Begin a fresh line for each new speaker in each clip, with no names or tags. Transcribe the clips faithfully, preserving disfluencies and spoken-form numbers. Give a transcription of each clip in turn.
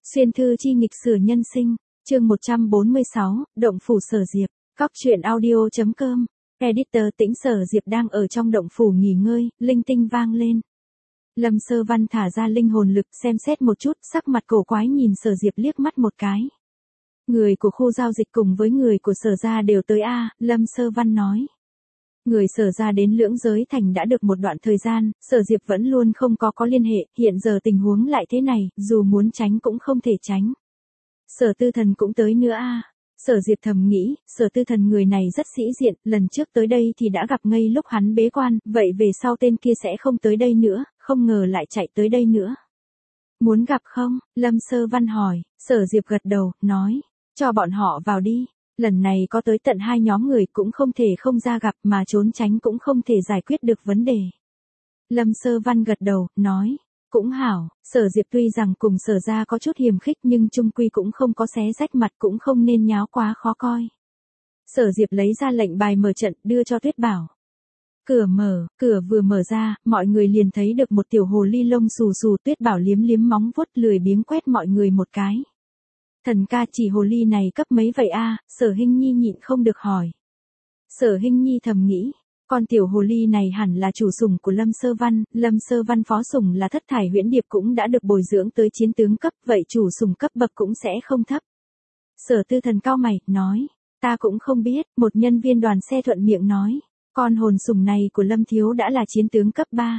Xuyên thư chi nghịch sử nhân sinh, chương một trăm bốn mươi sáu, động phủ Sở Diệp, cóc truyện audio.com, editor Tĩnh. Sở Diệp đang ở trong động phủ nghỉ ngơi, linh tinh vang lên. Lâm Sơ Văn thả ra linh hồn lực xem xét một chút, sắc mặt cổ quái nhìn Sở Diệp liếc mắt một cái. Người của khu giao dịch cùng với người của Sở gia đều tới a, Lâm Sơ Văn nói. Người Sở gia đến Lưỡng Giới Thành đã được một đoạn thời gian, Sở Diệp vẫn luôn không có có liên hệ, hiện giờ tình huống lại thế này, dù muốn tránh cũng không thể tránh. Sở Tư Thần cũng tới nữa a. Sở Diệp thầm nghĩ, Sở Tư Thần người này rất sĩ diện, lần trước tới đây thì đã gặp ngay lúc hắn bế quan, vậy về sau tên kia sẽ không tới đây nữa, không ngờ lại chạy tới đây nữa. Muốn gặp không? Lâm Sơ Văn hỏi. Sở Diệp gật đầu, nói, cho bọn họ vào đi. Lần này có tới tận hai nhóm người cũng không thể không ra gặp, mà trốn tránh cũng không thể giải quyết được vấn đề. Lâm Sơ Văn gật đầu, nói, cũng hảo. Sở Diệp tuy rằng cùng Sở gia có chút hiềm khích nhưng chung quy cũng không có xé rách mặt, cũng không nên nháo quá khó coi. Sở Diệp lấy ra lệnh bài mở trận, đưa cho Tuyết Bảo. Cửa mở, cửa vừa mở ra, mọi người liền thấy được một tiểu hồ ly lông xù xù. Tuyết Bảo liếm liếm móng vuốt lười biếng quét mọi người một cái. Thần ca, chỉ hồ ly này cấp mấy vậy a? Sở Hinh Nhi nhịn không được hỏi. Sở Hinh Nhi thầm nghĩ, con tiểu hồ ly này hẳn là chủ sủng của Lâm Sơ Văn, Lâm Sơ Văn phó sủng là Thất Thải Huyễn Điệp cũng đã được bồi dưỡng tới chiến tướng cấp, vậy chủ sủng cấp bậc cũng sẽ không thấp. Sở Tư Thần cau mày, nói, ta cũng không biết. Một nhân viên đoàn xe thuận miệng nói, con hồn sủng này của Lâm thiếu đã là chiến tướng cấp ba.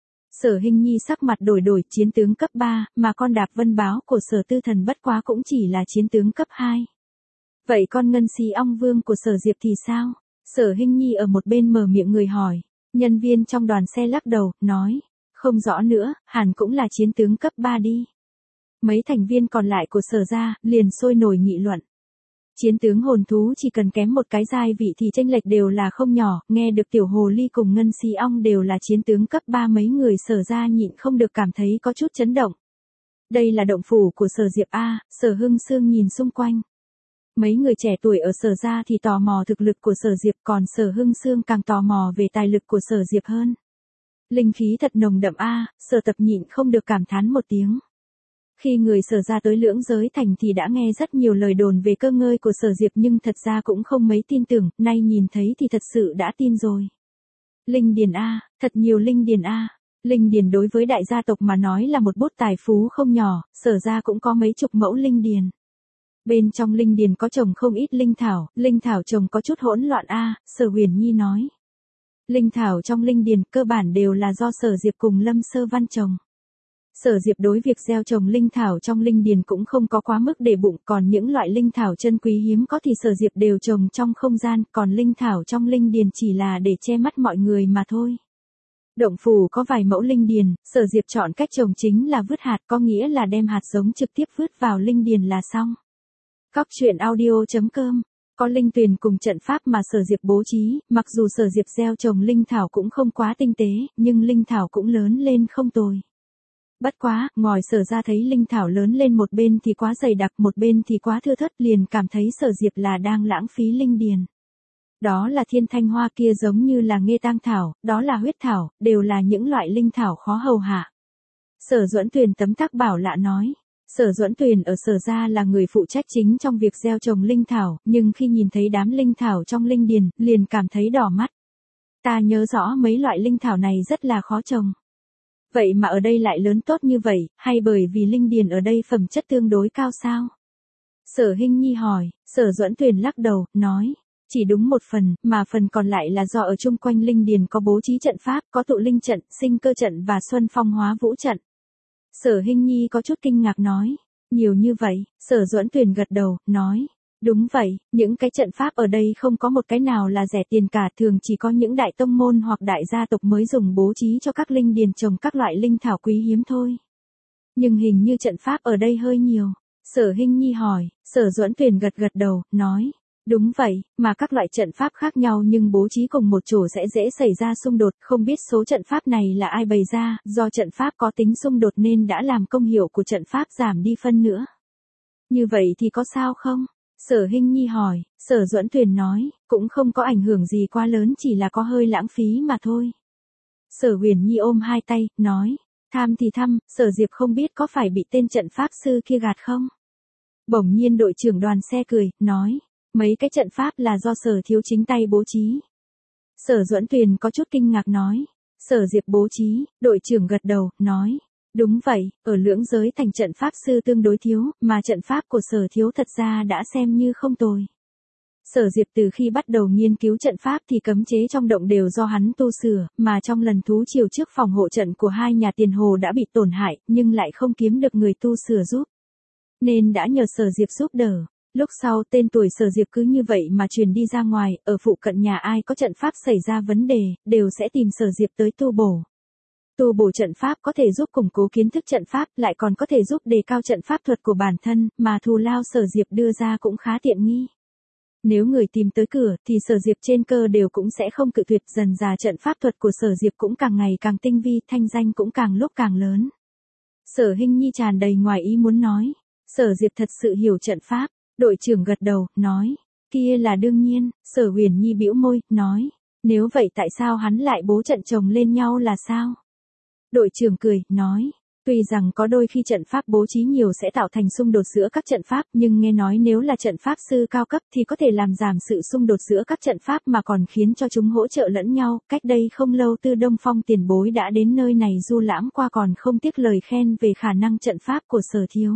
Sở Hinh Nhi sắc mặt đổi đổi, chiến tướng cấp ba, mà con Đạp Vân báo của Sở Tư Thần bất quá cũng chỉ là chiến tướng cấp hai. Vậy con Ngân Xí Ong Vương của Sở Diệp thì sao? Sở Hinh Nhi ở một bên mở miệng người hỏi. Nhân viên trong đoàn xe lắc đầu, nói, không rõ nữa, hẳn cũng là chiến tướng cấp ba đi. Mấy thành viên còn lại của Sở gia liền sôi nổi nghị luận. Chiến tướng hồn thú chỉ cần kém một cái giai vị thì chênh lệch đều là không nhỏ, nghe được tiểu hồ ly cùng Ngân Xí Ong đều là chiến tướng cấp ba, mấy người Sở gia nhịn không được cảm thấy có chút chấn động. Đây là động phủ của Sở Diệp a. Sở Hưng Sương nhìn xung quanh. Mấy người trẻ tuổi ở Sở gia thì tò mò thực lực của Sở Diệp, còn Sở Hưng Sương càng tò mò về tài lực của Sở Diệp hơn. Linh khí thật nồng đậm a. Sở Tập nhịn không được cảm thán một tiếng. Khi người Sở gia tới Lưỡng Giới Thành thì đã nghe rất nhiều lời đồn về cơ ngơi của Sở Diệp nhưng thật ra cũng không mấy tin tưởng, nay nhìn thấy thì thật sự đã tin rồi. Linh điền a, thật nhiều linh điền a. Linh điền đối với đại gia tộc mà nói là một bút tài phú không nhỏ, Sở gia cũng có mấy chục mẫu linh điền. Bên trong linh điền có trồng không ít linh thảo, linh thảo trồng có chút hỗn loạn a. Sở Huyền Nhi nói. Linh thảo trong linh điền cơ bản đều là do Sở Diệp cùng Lâm Sơ Văn trồng. Sở Diệp đối việc gieo trồng linh thảo trong linh điền cũng không có quá mức để bụng, còn những loại linh thảo chân quý hiếm có thì Sở Diệp đều trồng trong không gian, còn linh thảo trong linh điền chỉ là để che mắt mọi người mà thôi. Động phủ có vài mẫu linh điền, Sở Diệp chọn cách trồng chính là vứt hạt, có nghĩa là đem hạt giống trực tiếp vứt vào linh điền là xong. Cóc truyện audio.com, có linh tuyền cùng trận pháp mà Sở Diệp bố trí, mặc dù Sở Diệp gieo trồng linh thảo cũng không quá tinh tế, nhưng linh thảo cũng lớn lên không tồi. Bất quá, ngòi Sở ra thấy linh thảo lớn lên một bên thì quá dày đặc, một bên thì quá thưa thớt, liền cảm thấy Sở Diệp là đang lãng phí linh điền. Đó là thiên thanh hoa kia giống như là nghê tang thảo, đó là huyết thảo, đều là những loại linh thảo khó hầu hạ. Sở Duẫn Tuyền tấm tắc bảo lạ nói. Sở Duẫn Tuyền ở Sở gia là người phụ trách chính trong việc gieo trồng linh thảo, nhưng khi nhìn thấy đám linh thảo trong linh điền, liền cảm thấy đỏ mắt. Ta nhớ rõ mấy loại linh thảo này rất là khó trồng. Vậy mà ở đây lại lớn tốt như vậy, hay bởi vì linh điền ở đây phẩm chất tương đối cao sao? Sở Hinh Nhi hỏi. Sở Duẫn Tuyền lắc đầu, nói, chỉ đúng một phần, mà phần còn lại là do ở chung quanh linh điền có bố trí trận pháp, có tụ linh trận, sinh cơ trận và xuân phong hóa vũ trận. Sở Hinh Nhi có chút kinh ngạc nói, nhiều như vậy. Sở Duẫn Tuyền gật đầu, nói, đúng vậy, những cái trận pháp ở đây không có một cái nào là rẻ tiền cả, thường chỉ có những đại tông môn hoặc đại gia tộc mới dùng bố trí cho các linh điền trồng các loại linh thảo quý hiếm thôi. Nhưng hình như trận pháp ở đây hơi nhiều. Sở Hinh Nhi hỏi. Sở Duẫn Tuyền gật gật đầu, nói, đúng vậy, mà các loại trận pháp khác nhau nhưng bố trí cùng một chỗ sẽ dễ xảy ra xung đột, không biết số trận pháp này là ai bày ra, do trận pháp có tính xung đột nên đã làm công hiệu của trận pháp giảm đi phân nữa. Như vậy thì có sao không? Sở Hinh Nhi hỏi. Sở Duẫn Tuyền nói, cũng không có ảnh hưởng gì quá lớn, chỉ là có hơi lãng phí mà thôi. Sở Huyền Nhi ôm hai tay, nói, Tham thì thăm, Sở Diệp không biết có phải bị tên trận pháp sư kia gạt không? Bỗng nhiên đội trưởng đoàn xe cười, nói, mấy cái trận pháp là do Sở thiếu chính tay bố trí. Sở Duẫn Tuyền có chút kinh ngạc nói, Sở Diệp bố trí, đội trưởng gật đầu, nói, đúng vậy, ở lưỡng giới thành trận pháp sư tương đối thiếu, mà trận pháp của Sở thiếu thật ra đã xem như không tồi. Sở Diệp từ khi bắt đầu nghiên cứu trận pháp thì cấm chế trong động đều do hắn tu sửa, mà trong lần thú triều trước phòng hộ trận của hai nhà tiền hồ đã bị tổn hại, nhưng lại không kiếm được người tu sửa giúp. Nên đã nhờ Sở Diệp giúp đỡ. Lúc sau tên tuổi Sở Diệp cứ như vậy mà truyền đi ra ngoài, ở phụ cận nhà ai có trận pháp xảy ra vấn đề, đều sẽ tìm Sở Diệp tới tu bổ. Tu bổ trận pháp có thể giúp củng cố kiến thức trận pháp, lại còn có thể giúp đề cao trận pháp thuật của bản thân, mà thù lao Sở Diệp đưa ra cũng khá tiện nghi. Nếu người tìm tới cửa thì Sở Diệp trên cơ đều cũng sẽ không cự tuyệt, dần dà trận pháp thuật của Sở Diệp cũng càng ngày càng tinh vi, thanh danh cũng càng lúc càng lớn. Sở Hinh Nhi tràn đầy ngoài ý muốn nói, Sở Diệp thật sự hiểu trận pháp. Đội trưởng gật đầu, nói, kia là đương nhiên. Sở Huyền Nhi bĩu môi, nói, nếu vậy tại sao hắn lại bố trận chồng lên nhau là sao? Đội trưởng cười, nói, tuy rằng có đôi khi trận pháp bố trí nhiều sẽ tạo thành xung đột giữa các trận pháp, nhưng nghe nói nếu là trận pháp sư cao cấp thì có thể làm giảm sự xung đột giữa các trận pháp mà còn khiến cho chúng hỗ trợ lẫn nhau. Cách đây không lâu Tư Đông Phong tiền bối đã đến nơi này du lãm qua, còn không tiếc lời khen về khả năng trận pháp của Sở thiếu.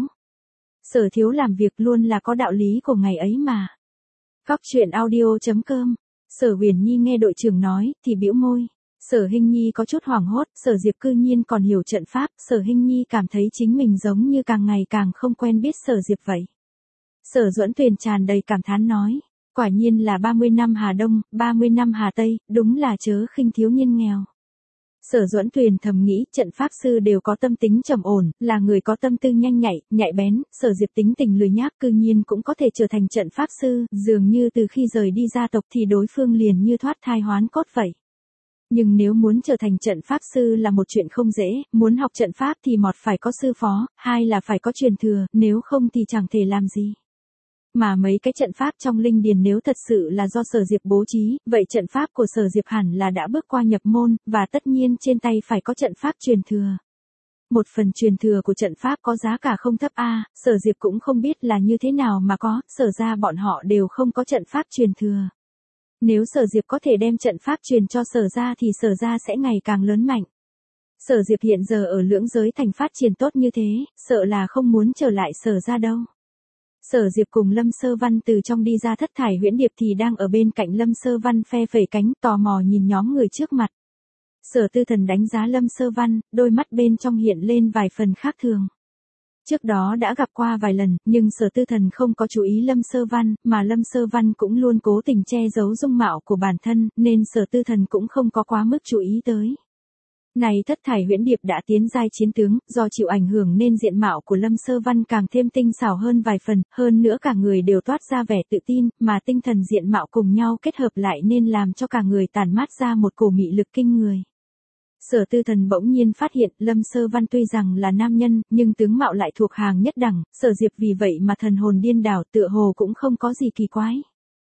Sở thiếu làm việc luôn là có đạo lý của ngày ấy mà. Góc truyện audio chấm com. Sở Huyền Nhi nghe đội trưởng nói thì bĩu môi. Sở Hinh Nhi có chút hoảng hốt, Sở Diệp cư nhiên còn hiểu trận pháp. Sở Hinh Nhi cảm thấy chính mình giống như càng ngày càng không quen biết Sở Diệp vậy. Sở Duẫn Tuyền tràn đầy cảm thán nói, quả nhiên là ba mươi năm Hà Đông, ba mươi năm Hà Tây, đúng là chớ khinh thiếu niên nghèo. Sở Duẫn Tuyền thầm nghĩ, trận pháp sư đều có tâm tính trầm ổn, là người có tâm tư nhanh nhạy, nhạy bén. Sở Diệp tính tình lười nhác cư nhiên cũng có thể trở thành trận pháp sư, dường như từ khi rời đi gia tộc thì đối phương liền như thoát thai hoán cốt vậy. Nhưng nếu muốn trở thành trận pháp sư là một chuyện không dễ, muốn học trận pháp thì một phải có sư phó, hai là phải có truyền thừa, nếu không thì chẳng thể làm gì. Mà mấy cái trận pháp trong linh điền nếu thật sự là do Sở Diệp bố trí, vậy trận pháp của Sở Diệp hẳn là đã bước qua nhập môn, và tất nhiên trên tay phải có trận pháp truyền thừa. Một phần truyền thừa của trận pháp có giá cả không thấp a, Sở Diệp cũng không biết là như thế nào mà có, Sở ra bọn họ đều không có trận pháp truyền thừa. Nếu Sở Diệp có thể đem trận pháp truyền cho Sở ra thì Sở ra sẽ ngày càng lớn mạnh. Sở Diệp hiện giờ ở lưỡng giới thành phát triển tốt như thế, sợ là không muốn trở lại Sở ra đâu. Sở Diệp cùng Lâm Sơ Văn từ trong đi ra thất thải huyễn điệp thì đang ở bên cạnh Lâm Sơ Văn phe phẩy cánh, tò mò nhìn nhóm người trước mặt. Sở Tư Thần đánh giá Lâm Sơ Văn, đôi mắt bên trong hiện lên vài phần khác thường. Trước đó đã gặp qua vài lần, nhưng Sở Tư Thần không có chú ý Lâm Sơ Văn, mà Lâm Sơ Văn cũng luôn cố tình che giấu dung mạo của bản thân, nên Sở Tư Thần cũng không có quá mức chú ý tới. Này thất thải huyễn điệp đã tiến giai chiến tướng, do chịu ảnh hưởng nên diện mạo của Lâm Sơ Văn càng thêm tinh xảo hơn vài phần, hơn nữa cả người đều toát ra vẻ tự tin, mà tinh thần diện mạo cùng nhau kết hợp lại nên làm cho cả người tản mát ra một cổ mị lực kinh người. Sở Tư Thần bỗng nhiên phát hiện Lâm Sơ Văn tuy rằng là nam nhân, nhưng tướng mạo lại thuộc hàng nhất đẳng, Sở Diệp vì vậy mà thần hồn điên đảo, tựa hồ cũng không có gì kỳ quái.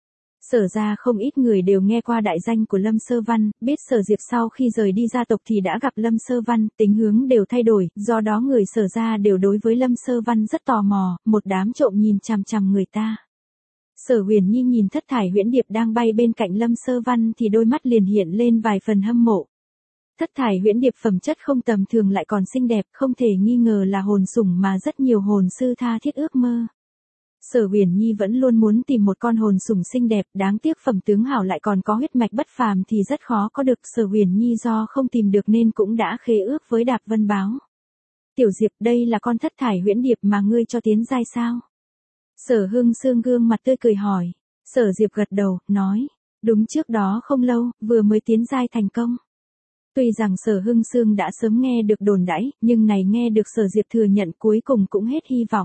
Sở ra không ít người đều nghe qua đại danh của Lâm Sơ Văn, biết Sở Diệp sau khi rời đi gia tộc thì đã gặp Lâm Sơ Văn, tính hướng đều thay đổi, do đó người Sở ra đều đối với Lâm Sơ Văn rất tò mò, một đám trộm nhìn chằm chằm người ta. Sở Huyền Nhi nhìn thất thải huyễn điệp đang bay bên cạnh Lâm Sơ Văn thì đôi mắt liền hiện lên vài phần hâm mộ. Thất thải huyễn điệp phẩm chất không tầm thường lại còn xinh đẹp, không thể nghi ngờ là hồn sủng mà rất nhiều hồn sư tha thiết ước mơ. Sở Huyền Nhi vẫn luôn muốn tìm một con hồn sủng xinh đẹp, đáng tiếc phẩm tướng hảo lại còn có huyết mạch bất phàm thì rất khó có được. Sở Huyền Nhi do không tìm được nên cũng đã khế ước với Đạp Vân Báo. Tiểu Diệp, đây là con thất thải huyễn điệp mà ngươi cho tiến giai sao? Sở Hưng Sương gương mặt tươi cười hỏi. Sở Diệp gật đầu, nói, đúng, trước đó không lâu, vừa mới tiến giai thành công. Tuy rằng Sở Hưng Sương đã sớm nghe được đồn đãi, nhưng này nghe được Sở Diệp thừa nhận cuối cùng cũng hết hy vọng.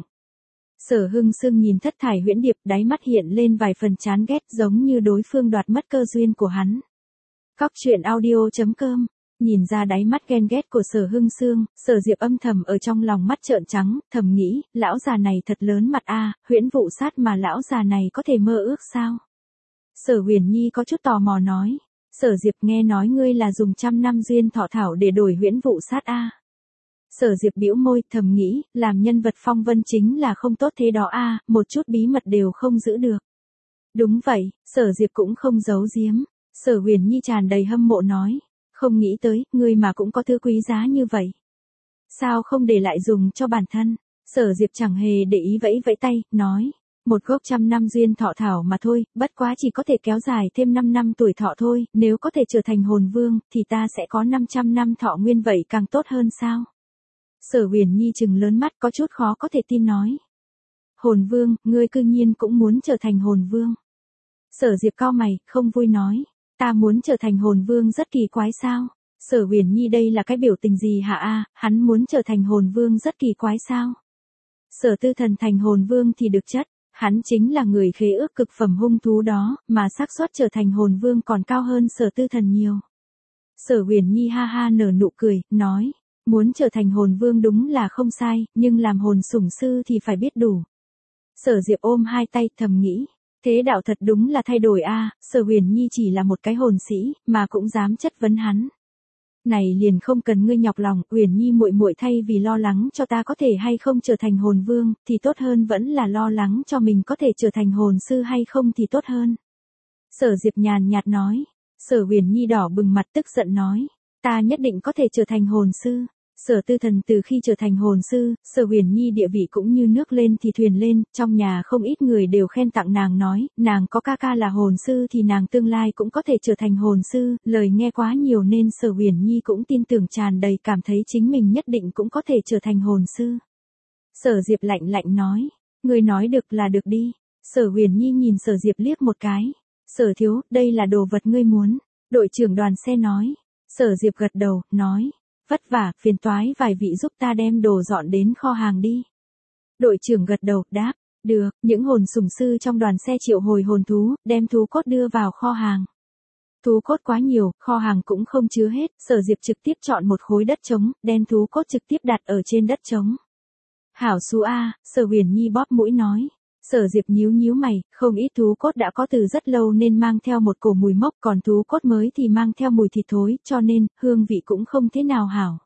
Sở Hưng Sương nhìn thất thải huyễn điệp, đáy mắt hiện lên vài phần chán ghét, giống như đối phương đoạt mất cơ duyên của hắn. Góc truyện audio chấm com. Nhìn ra đáy mắt ghen ghét của Sở Hưng Sương, Sở Diệp âm thầm ở trong lòng mắt trợn trắng, thầm nghĩ, lão già này thật lớn mặt a, huyễn vụ sát mà lão già này có thể mơ ước sao? Sở Huyền Nhi có chút tò mò nói, Sở Diệp, nghe nói ngươi là dùng trăm năm duyên thọ thảo để đổi huyễn vụ sát a. Sở Diệp bĩu môi, thầm nghĩ, làm nhân vật phong vân chính là không tốt thế đó a, một chút bí mật đều không giữ được. Đúng vậy, Sở Diệp cũng không giấu giếm. Sở Huyền Nhi tràn đầy hâm mộ nói, không nghĩ tới, ngươi mà cũng có thứ quý giá như vậy. Sao không để lại dùng cho bản thân? Sở Diệp chẳng hề để ý vẫy vẫy tay, nói, một gốc trăm năm duyên thọ thảo mà thôi, bất quá chỉ có thể kéo dài thêm năm năm tuổi thọ thôi, nếu có thể trở thành hồn vương, thì ta sẽ có năm trăm năm thọ nguyên vậy càng tốt hơn sao? Sở Huyền Nhi trừng lớn mắt có chút khó có thể tin nói. Hồn vương, ngươi cư nhiên cũng muốn trở thành hồn vương. Sở Diệp cau mày, không vui nói, ta muốn trở thành hồn vương rất kỳ quái sao? Sở Huyền Nhi đây là cái biểu tình gì hả a? Hắn muốn trở thành hồn vương rất kỳ quái sao? Sở Tư Thần thành hồn vương thì được chất, hắn chính là người khế ước cực phẩm hung thú đó, mà xác suất trở thành hồn vương còn cao hơn Sở Tư Thần nhiều. Sở Huyền Nhi ha ha nở nụ cười, nói, muốn trở thành hồn vương đúng là không sai, nhưng làm hồn sủng sư thì phải biết đủ. Sở Diệp ôm hai tay thầm nghĩ, thế đạo thật đúng là thay đổi a, Sở Huyền Nhi chỉ là một cái hồn sĩ, mà cũng dám chất vấn hắn. Này liền không cần ngươi nhọc lòng, Huyền Nhi muội muội, thay vì lo lắng cho ta có thể hay không trở thành hồn vương, thì tốt hơn vẫn là lo lắng cho mình có thể trở thành hồn sư hay không thì tốt hơn. Sở Diệp nhàn nhạt nói. Sở Huyền Nhi đỏ bừng mặt tức giận nói, ta nhất định có thể trở thành hồn sư. Sở Tư Thần từ khi trở thành hồn sư, Sở Huyền Nhi địa vị cũng như nước lên thì thuyền lên, trong nhà không ít người đều khen tặng nàng nói, nàng có ca ca là hồn sư thì nàng tương lai cũng có thể trở thành hồn sư, lời nghe quá nhiều nên Sở Huyền Nhi cũng tin tưởng tràn đầy, cảm thấy chính mình nhất định cũng có thể trở thành hồn sư. Sở Diệp lạnh lạnh nói, ngươi nói được là được đi. Sở Huyền Nhi nhìn Sở Diệp liếc một cái, Sở thiếu, đây là đồ vật ngươi muốn. Đội trưởng đoàn xe nói. Sở Diệp gật đầu, nói, vất vả, phiền toái vài vị giúp ta đem đồ dọn đến kho hàng đi. Đội trưởng gật đầu, đáp, được, những hồn sủng sư trong đoàn xe triệu hồi hồn thú, đem thú cốt đưa vào kho hàng. Thú cốt quá nhiều, kho hàng cũng không chứa hết, Sở Diệp trực tiếp chọn một khối đất trống, đem thú cốt trực tiếp đặt ở trên đất trống. Hảo xú a, Sở Huyền Nhi bóp mũi nói. Sở Diệp nhíu nhíu mày, không ít thú cốt đã có từ rất lâu nên mang theo một cổ mùi mốc, còn thú cốt mới thì mang theo mùi thịt thối, cho nên, hương vị cũng không thế nào hảo.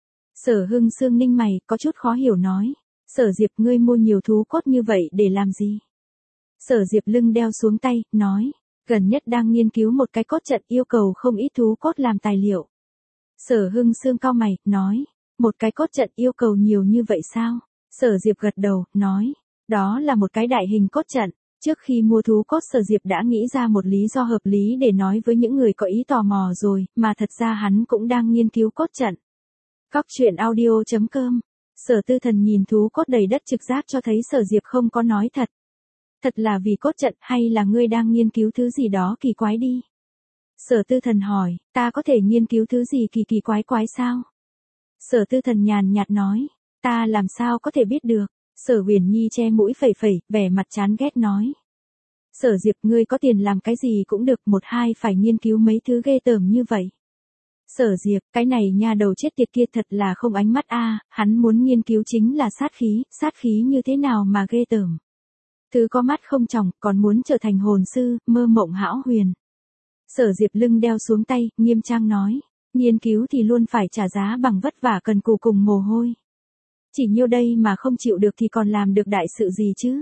Sở Hưng Sương ninh mày, có chút khó hiểu nói. Sở Diệp, ngươi mua nhiều thú cốt như vậy để làm gì? Sở Diệp lưng đeo xuống tay, nói, gần nhất đang nghiên cứu một cái cốt trận, yêu cầu không ít thú cốt làm tài liệu. Sở Hưng Sương cau mày, nói, một cái cốt trận yêu cầu nhiều như vậy sao? Sở Diệp gật đầu, nói, đó là một cái đại hình cốt trận. Trước khi mua thú cốt, Sở Diệp đã nghĩ ra một lý do hợp lý để nói với những người có ý tò mò rồi, mà thật ra hắn cũng đang nghiên cứu cốt trận. Cóc truyện audio chấm com. Sở Tư Thần nhìn thú cốt đầy đất trực giác cho thấy Sở Diệp không có nói thật. Thật là vì cốt trận hay là ngươi đang nghiên cứu thứ gì đó kỳ quái đi? Sở Tư Thần hỏi, ta có thể nghiên cứu thứ gì kỳ kỳ quái quái sao? Sở Tư Thần nhàn nhạt nói, ta làm sao có thể biết được? Sở Huyền Nhi che mũi phẩy phẩy, vẻ mặt chán ghét nói. Sở Diệp, ngươi có tiền làm cái gì cũng được, một hai phải nghiên cứu mấy thứ ghê tởm như vậy. Sở Diệp, cái này nha đầu chết tiệt kia thật là không ánh mắt a, hắn muốn nghiên cứu chính là sát khí, sát khí như thế nào mà ghê tởm. Thứ có mắt không tròng, còn muốn trở thành hồn sư, mơ mộng hão huyền. Sở Diệp lưng đeo xuống tay, nghiêm trang nói, nghiên cứu thì luôn phải trả giá bằng vất vả cần cù cùng mồ hôi. Chỉ nhiêu đây mà không chịu được thì còn làm được đại sự gì chứ?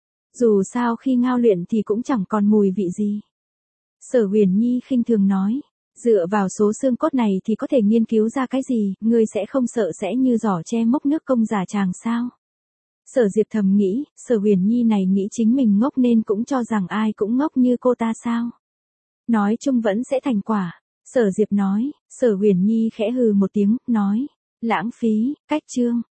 Dù sao khi ngao luyện thì cũng chẳng còn mùi vị gì. Sở Huyền Nhi khinh thường nói, dựa vào số xương cốt này thì có thể nghiên cứu ra cái gì, ngươi sẽ không sợ sẽ như giỏ che mốc nước công giả tràng sao? Sở Diệp thầm nghĩ, Sở Huyền Nhi này nghĩ chính mình ngốc nên cũng cho rằng ai cũng ngốc như cô ta sao? Nói chung vẫn sẽ thành quả. Sở Diệp nói. Sở Huyền Nhi khẽ hừ một tiếng, nói, lãng phí, cách chương.